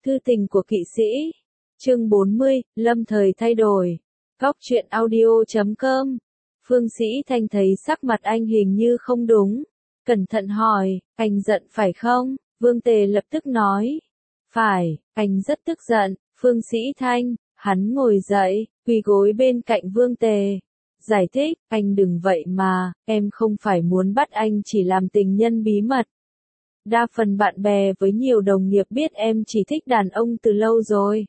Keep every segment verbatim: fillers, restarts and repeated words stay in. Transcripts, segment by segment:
Thư tình của kỵ sĩ. Chương bốn mươi, lâm thời thay đổi. Góc truyện audio chấm com. Phương Sĩ Thanh thấy sắc mặt anh hình như không đúng. Cẩn thận hỏi, anh giận phải không? Vương Tề lập tức nói. Phải, anh rất tức giận. Phương Sĩ Thanh, hắn ngồi dậy, quỳ gối bên cạnh Vương Tề. Giải thích, anh đừng vậy mà, em không phải muốn bắt anh chỉ làm tình nhân bí mật. Đa phần bạn bè với nhiều đồng nghiệp biết em chỉ thích đàn ông từ lâu rồi.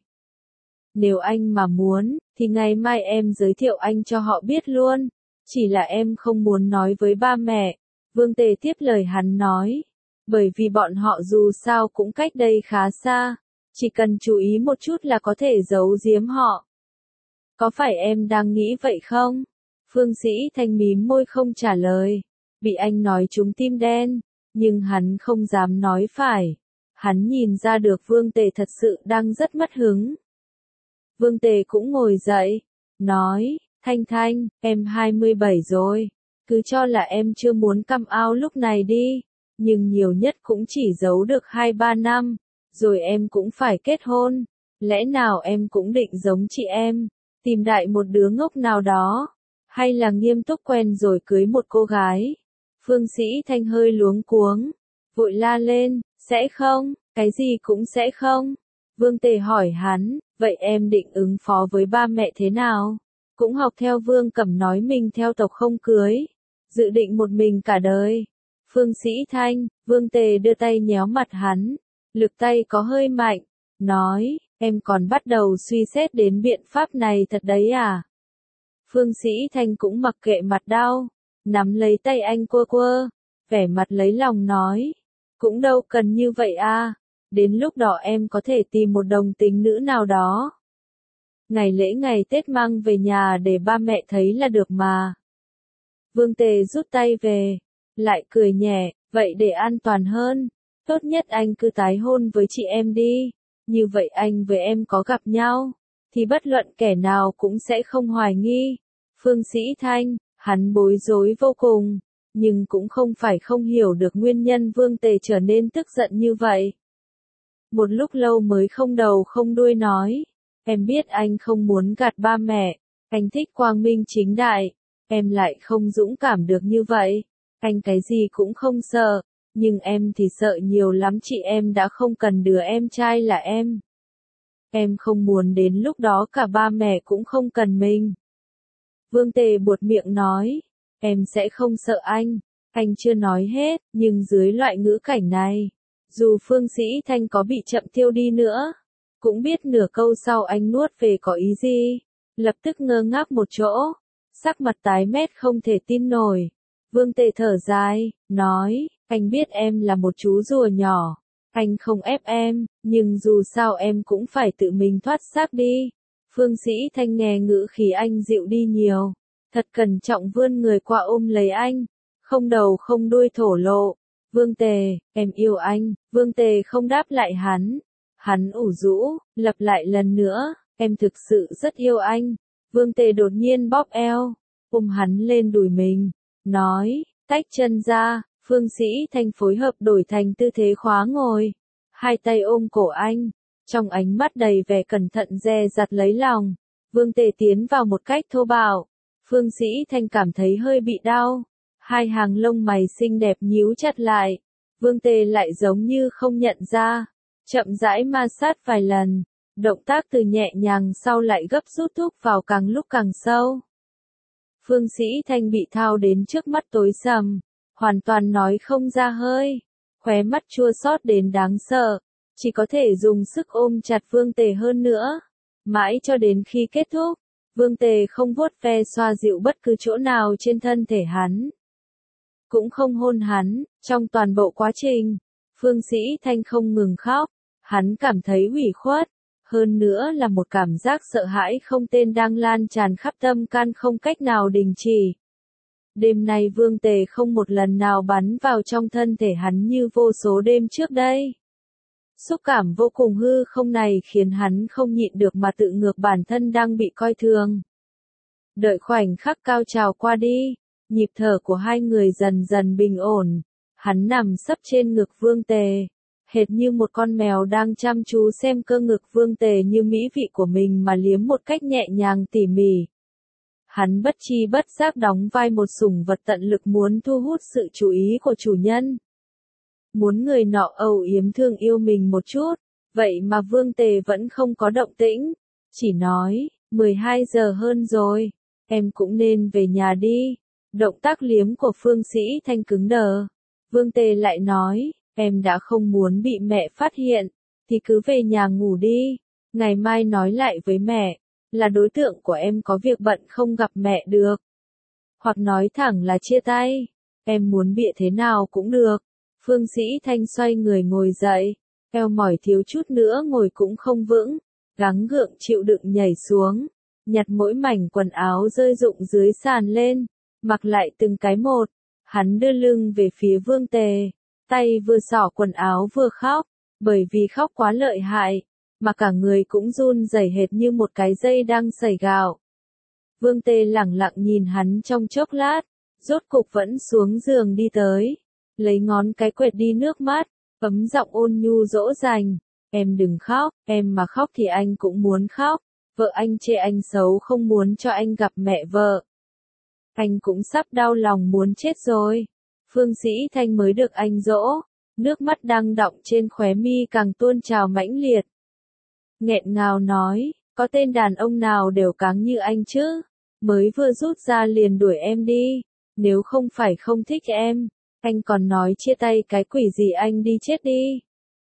Nếu anh mà muốn, thì ngày mai em giới thiệu anh cho họ biết luôn. Chỉ là em không muốn nói với ba mẹ. Vương Tề tiếp lời hắn nói. Bởi vì bọn họ dù sao cũng cách đây khá xa. Chỉ cần chú ý một chút là có thể giấu giếm họ. Có phải em đang nghĩ vậy không? Phương Sĩ Thanh mím môi không trả lời. Bị anh nói trúng tim đen. Nhưng hắn không dám nói phải. Hắn nhìn ra được Vương Tề thật sự đang rất mất hứng. Vương Tề cũng ngồi dậy. Nói, Thanh Thanh, em hai mươi bảy rồi. Cứ cho là em chưa muốn come out lúc này đi. Nhưng nhiều nhất cũng chỉ giấu được hai ba năm. Rồi em cũng phải kết hôn. Lẽ nào em cũng định giống chị em. Tìm đại một đứa ngốc nào đó. Hay là nghiêm túc quen rồi cưới một cô gái. Phương Sĩ Thanh hơi luống cuống. Vội la lên, sẽ không, cái gì cũng sẽ không. Vương Tề hỏi hắn, vậy em định ứng phó với ba mẹ thế nào? Cũng học theo Vương Cẩm nói mình theo tộc không cưới. Dự định một mình cả đời. Phương Sĩ Thanh, Vương Tề đưa tay nhéo mặt hắn. Lực tay có hơi mạnh. Nói, em còn bắt đầu suy xét đến biện pháp này thật đấy à? Phương Sĩ Thanh cũng mặc kệ mặt đau. Nắm lấy tay anh quơ quơ. Vẻ mặt lấy lòng nói. Cũng đâu cần như vậy à. Đến lúc đó em có thể tìm một đồng tính nữ nào đó. Ngày lễ ngày Tết mang về nhà để ba mẹ thấy là được mà. Vương Tề rút tay về. Lại cười nhẹ. Vậy để an toàn hơn. Tốt nhất anh cứ tái hôn với chị em đi. Như vậy anh với em có gặp nhau. Thì bất luận kẻ nào cũng sẽ không hoài nghi. Phương Sĩ Thanh. Hắn bối rối vô cùng, nhưng cũng không phải không hiểu được nguyên nhân Vương Tề trở nên tức giận như vậy. Một lúc lâu mới không đầu không đuôi nói, em biết anh không muốn gạt ba mẹ, anh thích quang minh chính đại, em lại không dũng cảm được như vậy, anh cái gì cũng không sợ, nhưng em thì sợ nhiều lắm, chị em đã không cần đứa em trai là em. Em không muốn đến lúc đó cả ba mẹ cũng không cần mình. Vương Tề buột miệng nói, em sẽ không sợ anh, anh chưa nói hết, nhưng dưới loại ngữ cảnh này, dù Phương Sĩ Thanh có bị chậm thiêu đi nữa, cũng biết nửa câu sau anh nuốt về có ý gì, lập tức ngơ ngác một chỗ, sắc mặt tái mét không thể tin nổi. Vương Tề thở dài, nói, anh biết em là một chú rùa nhỏ, anh không ép em, nhưng dù sao em cũng phải tự mình thoát xác đi. Phương Sĩ Thanh nghe ngữ khí anh dịu đi nhiều, thật cẩn trọng vươn người qua ôm lấy anh, không đầu không đuôi thổ lộ, Vương Tề, em yêu anh. Vương Tề không đáp lại hắn, hắn ủ rũ, lặp lại lần nữa, em thực sự rất yêu anh. Vương Tề đột nhiên bóp eo, ôm hắn lên đùi mình, nói, tách chân ra. Phương Sĩ Thanh phối hợp đổi thành tư thế khóa ngồi, hai tay ôm cổ anh. Trong ánh mắt đầy vẻ cẩn thận dè dặt lấy lòng, Vương Tề tiến vào một cách thô bạo. Phương Sĩ Thanh cảm thấy hơi bị đau. Hai hàng lông mày xinh đẹp nhíu chặt lại. Vương Tề lại giống như không nhận ra. Chậm rãi ma sát vài lần. Động tác từ nhẹ nhàng sau lại gấp rút thúc vào càng lúc càng sâu. Phương Sĩ Thanh bị thao đến trước mắt tối sầm. Hoàn toàn nói không ra hơi. Khóe mắt chua xót đến đáng sợ. Chỉ có thể dùng sức ôm chặt Vương Tề hơn nữa. Mãi cho đến khi kết thúc, Vương Tề không vuốt ve xoa dịu bất cứ chỗ nào trên thân thể hắn. Cũng không hôn hắn, trong toàn bộ quá trình, Phương Sĩ Thanh không ngừng khóc, hắn cảm thấy ủy khuất. Hơn nữa là một cảm giác sợ hãi không tên đang lan tràn khắp tâm can không cách nào đình chỉ. Đêm nay Vương Tề không một lần nào bắn vào trong thân thể hắn như vô số đêm trước đây. Xúc cảm vô cùng hư không này khiến hắn không nhịn được mà tự ngược bản thân đang bị coi thường. Đợi khoảnh khắc cao trào qua đi, nhịp thở của hai người dần dần bình ổn, hắn nằm sấp trên ngực Vương Tề, hệt như một con mèo đang chăm chú xem cơ ngực Vương Tề như mỹ vị của mình mà liếm một cách nhẹ nhàng tỉ mỉ. Hắn bất chi bất giác đóng vai một sủng vật tận lực muốn thu hút sự chú ý của chủ nhân. Muốn người nọ âu yếm thương yêu mình một chút, vậy mà Vương Tề vẫn không có động tĩnh, chỉ nói, mười hai giờ hơn rồi, em cũng nên về nhà đi. Động tác liếm của Phương Sĩ Thanh cứng đờ. Vương Tề lại nói, em đã không muốn bị mẹ phát hiện, thì cứ về nhà ngủ đi, ngày mai nói lại với mẹ, là đối tượng của em có việc bận không gặp mẹ được. Hoặc nói thẳng là chia tay, em muốn bịa thế nào cũng được. Phương Sĩ Thanh xoay người ngồi dậy, eo mỏi thiếu chút nữa ngồi cũng không vững, gắng gượng chịu đựng nhảy xuống, nhặt mỗi mảnh quần áo rơi rụng dưới sàn lên, mặc lại từng cái một. Hắn đưa lưng về phía Vương Tề, tay vừa xỏ quần áo vừa khóc, bởi vì khóc quá lợi hại, mà cả người cũng run rẩy hệt như một cái dây đang sẩy gạo. Vương Tề lẳng lặng nhìn hắn trong chốc lát, rốt cục vẫn xuống giường đi tới, lấy ngón cái quệt đi nước mắt, ấm giọng ôn nhu dỗ dành, em đừng khóc, em mà khóc thì anh cũng muốn khóc, vợ anh chê anh xấu không muốn cho anh gặp mẹ vợ. Anh cũng sắp đau lòng muốn chết rồi. Phương Sĩ Thanh mới được anh dỗ, nước mắt đang đọng trên khóe mi càng tuôn trào mãnh liệt. Nghẹn ngào nói, có tên đàn ông nào đều cáng như anh chứ, mới vừa rút ra liền đuổi em đi, nếu không phải không thích em, anh còn nói chia tay cái quỷ gì anh đi chết đi.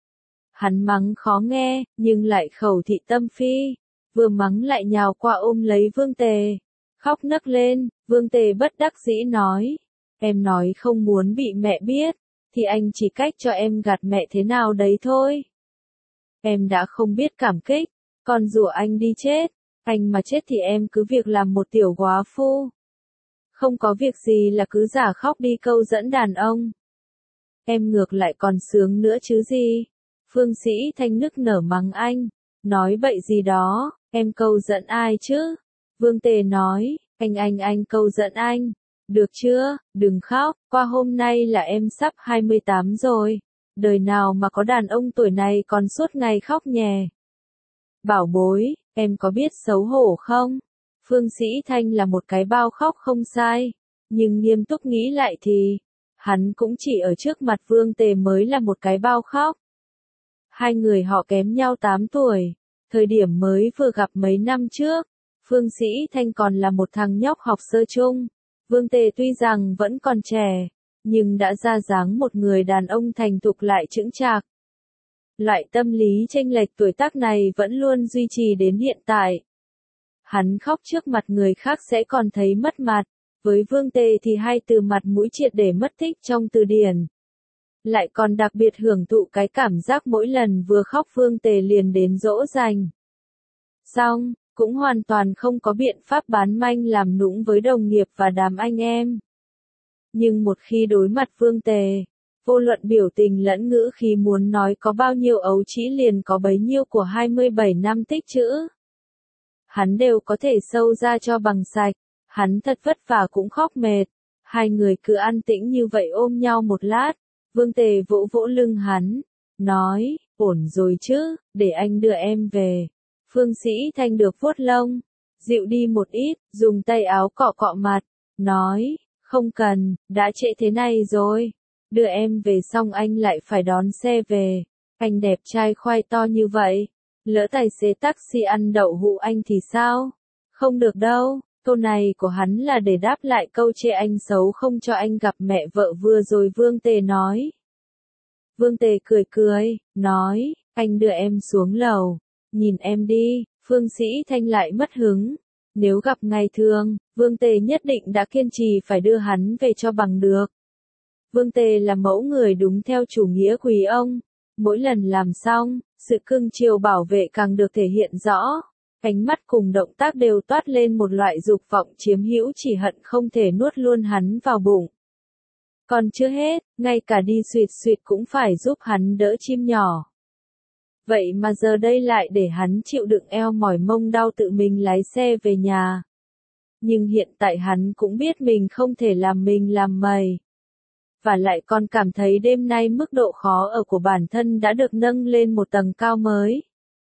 Hắn mắng khó nghe, nhưng lại khẩu thị tâm phi, vừa mắng lại nhào qua ôm lấy Vương Tề, khóc nấc lên. Vương Tề bất đắc dĩ nói, em nói không muốn bị mẹ biết, thì anh chỉ cách cho em gạt mẹ thế nào đấy thôi. Em đã không biết cảm kích, còn rủa anh đi chết, anh mà chết thì em cứ việc làm một tiểu góa phu. Không có việc gì là cứ giả khóc đi câu dẫn đàn ông. Em ngược lại còn sướng nữa chứ gì. Phương Sĩ Thanh nức nở mắng anh, nói bậy gì đó, em câu dẫn ai chứ? Vương Tề nói, anh anh anh câu dẫn anh, được chưa, đừng khóc, qua hôm nay là em sắp hai mươi tám rồi, đời nào mà có đàn ông tuổi này còn suốt ngày khóc nhè. Bảo bối, em có biết xấu hổ không? Phương Sĩ Thanh là một cái bao khóc không sai, nhưng nghiêm túc nghĩ lại thì, hắn cũng chỉ ở trước mặt Vương Tề mới là một cái bao khóc. Hai người họ kém nhau tám tuổi, thời điểm mới vừa gặp mấy năm trước. Phương Sĩ Thanh còn là một thằng nhóc học sơ chung, Vương Tề tuy rằng vẫn còn trẻ, nhưng đã ra dáng một người đàn ông thành thục lại chững chạc. Loại tâm lý chênh lệch tuổi tác này vẫn luôn duy trì đến hiện tại. Hắn khóc trước mặt người khác sẽ còn thấy mất mặt, với Vương Tề thì hai từ mặt mũi triệt để mất tích trong từ điển. Lại còn đặc biệt hưởng thụ cái cảm giác mỗi lần vừa khóc Vương Tề liền đến dỗ dành. Xong, cũng hoàn toàn không có biện pháp bán manh làm nũng với đồng nghiệp và đám anh em. Nhưng một khi đối mặt Vương Tề, vô luận biểu tình lẫn ngữ khí muốn nói có bao nhiêu ấu trĩ liền có bấy nhiêu của hai mươi bảy năm tích trữ. Hắn đều có thể sâu ra cho bằng sạch, hắn thật vất vả cũng khóc mệt. Hai người cứ an tĩnh như vậy ôm nhau một lát, Vương Tề vỗ vỗ lưng hắn, nói, ổn rồi chứ, để anh đưa em về. Phương Sĩ Thanh được vuốt lông, dịu đi một ít, dùng tay áo cọ cọ mặt, nói, không cần, đã trễ thế này rồi, đưa em về xong anh lại phải đón xe về, anh đẹp trai khoai to như vậy, lỡ tài xế taxi ăn đậu hũ anh thì sao? Không được đâu, câu này của hắn là để đáp lại câu chê anh xấu không cho anh gặp mẹ vợ vừa rồi Vương Tề nói. Vương Tề cười cười, nói, anh đưa em xuống lầu. Nhìn em đi, Phương Sĩ Thanh lại mất hứng. Nếu gặp ngày thường, Vương Tề nhất định đã kiên trì phải đưa hắn về cho bằng được. Vương Tề là mẫu người đúng theo chủ nghĩa quý ông. Mỗi lần làm xong, sự cưng chiều bảo vệ càng được thể hiện rõ. Ánh mắt cùng động tác đều toát lên một loại dục vọng chiếm hữu chỉ hận không thể nuốt luôn hắn vào bụng. Còn chưa hết, ngay cả đi suyệt suyệt cũng phải giúp hắn đỡ chim nhỏ. Vậy mà giờ đây lại để hắn chịu đựng eo mỏi mông đau tự mình lái xe về nhà. Nhưng hiện tại hắn cũng biết mình không thể làm mình làm mày. và lại còn cảm thấy đêm nay mức độ khó ở của bản thân đã được nâng lên một tầng cao mới.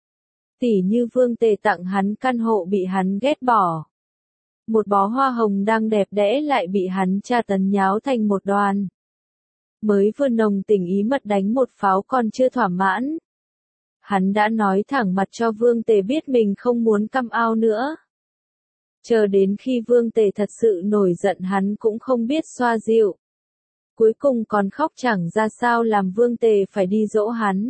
Tỉ như Vương Tề tặng hắn căn hộ bị hắn ghét bỏ. Một bó hoa hồng đang đẹp đẽ lại bị hắn tra tấn nháo thành một đoàn. Mới vừa nồng tình ý mật đánh một pháo còn chưa thỏa mãn. Hắn đã nói thẳng mặt cho Vương Tề biết mình không muốn căm ao nữa. Chờ đến khi Vương Tề thật sự nổi giận hắn cũng không biết xoa dịu. Cuối cùng còn khóc chẳng ra sao làm Vương Tề phải đi dỗ hắn.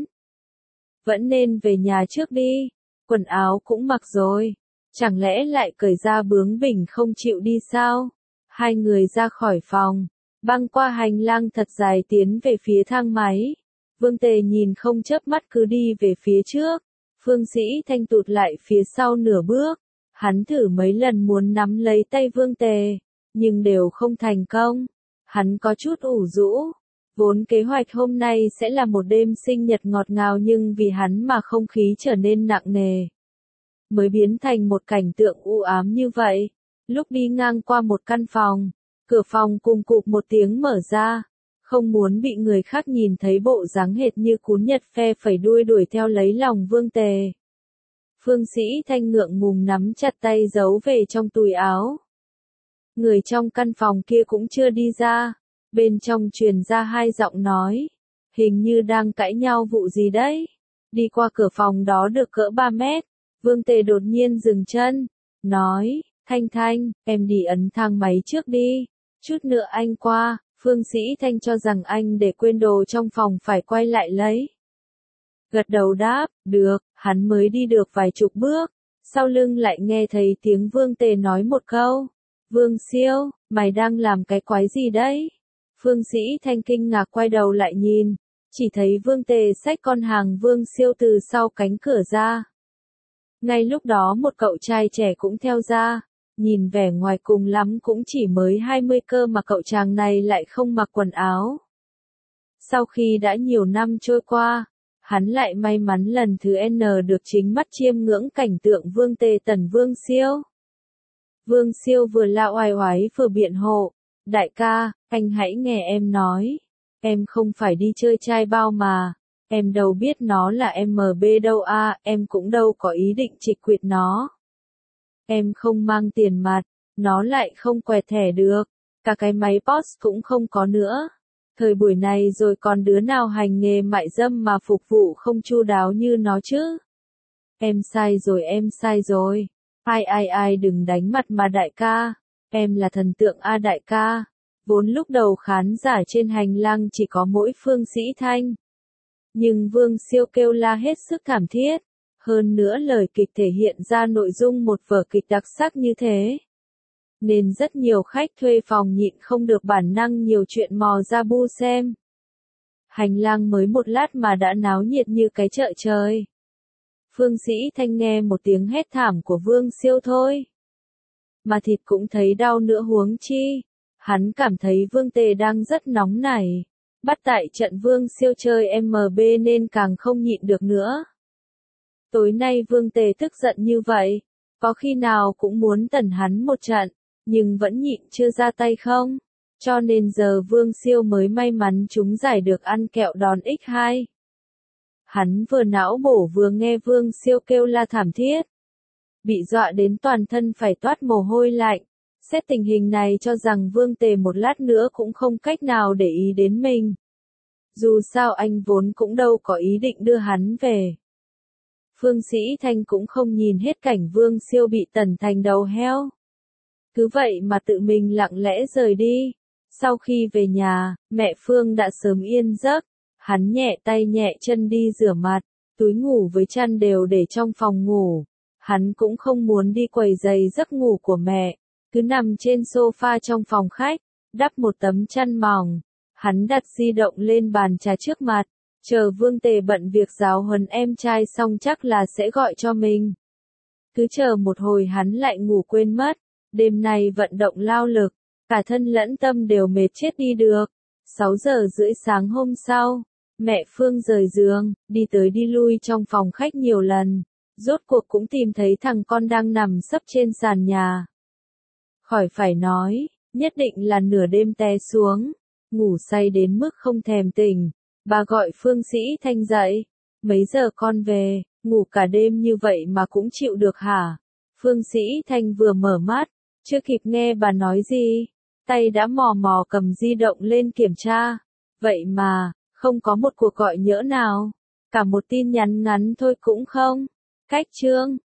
Vẫn nên về nhà trước đi, quần áo cũng mặc rồi. Chẳng lẽ lại cởi ra bướng bỉnh không chịu đi sao? Hai người ra khỏi phòng, băng qua hành lang thật dài tiến về phía thang máy. Vương Tề nhìn không chớp mắt cứ đi về phía trước. Phương Sĩ Thanh tụt lại phía sau nửa bước. Hắn thử mấy lần muốn nắm lấy tay Vương Tề, nhưng đều không thành công. Hắn có chút ủ rũ. Vốn kế hoạch hôm nay sẽ là một đêm sinh nhật ngọt ngào nhưng vì hắn mà không khí trở nên nặng nề. Mới biến thành một cảnh tượng u ám như vậy. Lúc đi ngang qua một căn phòng, cửa phòng cùng cụp một tiếng mở ra. Không muốn bị người khác nhìn thấy bộ dáng hệt như cún nhật phe phẩy đuôi đuổi theo lấy lòng Vương Tề. Phương Sĩ Thanh ngượng ngùng nắm chặt tay giấu về trong túi áo. Người trong căn phòng kia cũng chưa đi ra. Bên trong truyền ra hai giọng nói. Hình như đang cãi nhau vụ gì đấy. Đi qua cửa phòng đó được cỡ ba mét. Vương Tề đột nhiên dừng chân. Nói, Thanh Thanh, em đi ấn thang máy trước đi. Chút nữa anh qua. Phương Sĩ Thanh cho rằng anh để quên đồ trong phòng phải quay lại lấy. Gật đầu đáp, được, hắn mới đi được vài chục bước. Sau lưng lại nghe thấy tiếng Vương Tề nói một câu. Vương Siêu, mày đang làm cái quái gì đấy? Phương Sĩ Thanh kinh ngạc quay đầu lại nhìn. Chỉ thấy Vương Tề xách con hàng Vương Siêu từ sau cánh cửa ra. Ngay lúc đó một cậu trai trẻ cũng theo ra. Nhìn vẻ ngoài cùng lắm cũng chỉ mới hai mươi cơ mà cậu chàng này lại không mặc quần áo. Sau khi đã nhiều năm trôi qua, hắn lại may mắn lần thứ N được chính mắt chiêm ngưỡng cảnh tượng Vương Tề tẩn Vương Siêu. Vương Siêu vừa la oai oái vừa biện hộ. Đại ca, anh hãy nghe em nói. Em không phải đi chơi trai bao mà. Em đâu biết nó là em bê đâu à, em cũng đâu có ý định trịch quyệt nó. Em không mang tiền mặt, nó lại không quẹt thẻ được, cả cái máy pê ô ét cũng không có nữa. Thời buổi này rồi còn đứa nào hành nghề mại dâm mà phục vụ không chu đáo như nó chứ? Em sai rồi em sai rồi. Ai ai ai đừng đánh mặt mà đại ca, em là thần tượng a đại ca. Vốn lúc đầu khán giả trên hành lang chỉ có mỗi Phương Sĩ Thanh. Nhưng Vương Siêu kêu la hết sức thảm thiết. Hơn nữa lời kịch thể hiện ra nội dung một vở kịch đặc sắc như thế. Nên rất nhiều khách thuê phòng nhịn không được bản năng nhiều chuyện mò ra bu xem. Hành lang mới một lát mà đã náo nhiệt như cái chợ trời. Phương Sĩ Thanh nghe một tiếng hét thảm của Vương Siêu thôi. Mà thịt cũng thấy đau nữa huống chi. Hắn cảm thấy Vương Tề đang rất nóng nảy. Bắt tại trận Vương Siêu chơi em bê nên càng không nhịn được nữa. Tối nay Vương Tề tức giận như vậy, có khi nào cũng muốn tẩn hắn một trận, nhưng vẫn nhịn chưa ra tay không? Cho nên giờ Vương Siêu mới may mắn chúng giải được ăn kẹo đòn nhân hai. Hắn vừa não bổ vừa nghe Vương Siêu kêu la thảm thiết. Bị dọa đến toàn thân phải toát mồ hôi lạnh. Xét tình hình này cho rằng Vương Tề một lát nữa cũng không cách nào để ý đến mình. Dù sao anh vốn cũng đâu có ý định đưa hắn về. Phương Sĩ Thanh cũng không nhìn hết cảnh Vương Siêu bị tẩn thành đầu heo. Cứ vậy mà tự mình lặng lẽ rời đi. Sau khi về nhà, mẹ Phương đã sớm yên giấc. Hắn nhẹ tay nhẹ chân đi rửa mặt, túi ngủ với chăn đều để trong phòng ngủ. Hắn cũng không muốn đi quấy rầy giấc ngủ của mẹ. Cứ nằm trên sofa trong phòng khách, đắp một tấm chăn mỏng. Hắn đặt di động lên bàn trà trước mặt. Chờ Vương Tề bận việc giáo huấn em trai xong chắc là sẽ gọi cho mình. Cứ chờ một hồi hắn lại ngủ quên mất. Đêm nay vận động lao lực, cả thân lẫn tâm đều mệt chết đi được. sáu giờ rưỡi sáng hôm sau, mẹ Phương rời giường, đi tới đi lui trong phòng khách nhiều lần. Rốt cuộc cũng tìm thấy thằng con đang nằm sấp trên sàn nhà. Khỏi phải nói, nhất định là nửa đêm té xuống. ngủ say đến mức không thèm tỉnh. Bà gọi Phương Sĩ Thanh dậy. Mấy giờ con về, ngủ cả đêm như vậy mà cũng chịu được hả? Phương Sĩ Thanh vừa mở mắt, chưa kịp nghe bà nói gì, tay đã mò mò cầm di động lên kiểm tra. Vậy mà, không có một cuộc gọi nhỡ nào, cả một tin nhắn ngắn thôi cũng không. Cách chương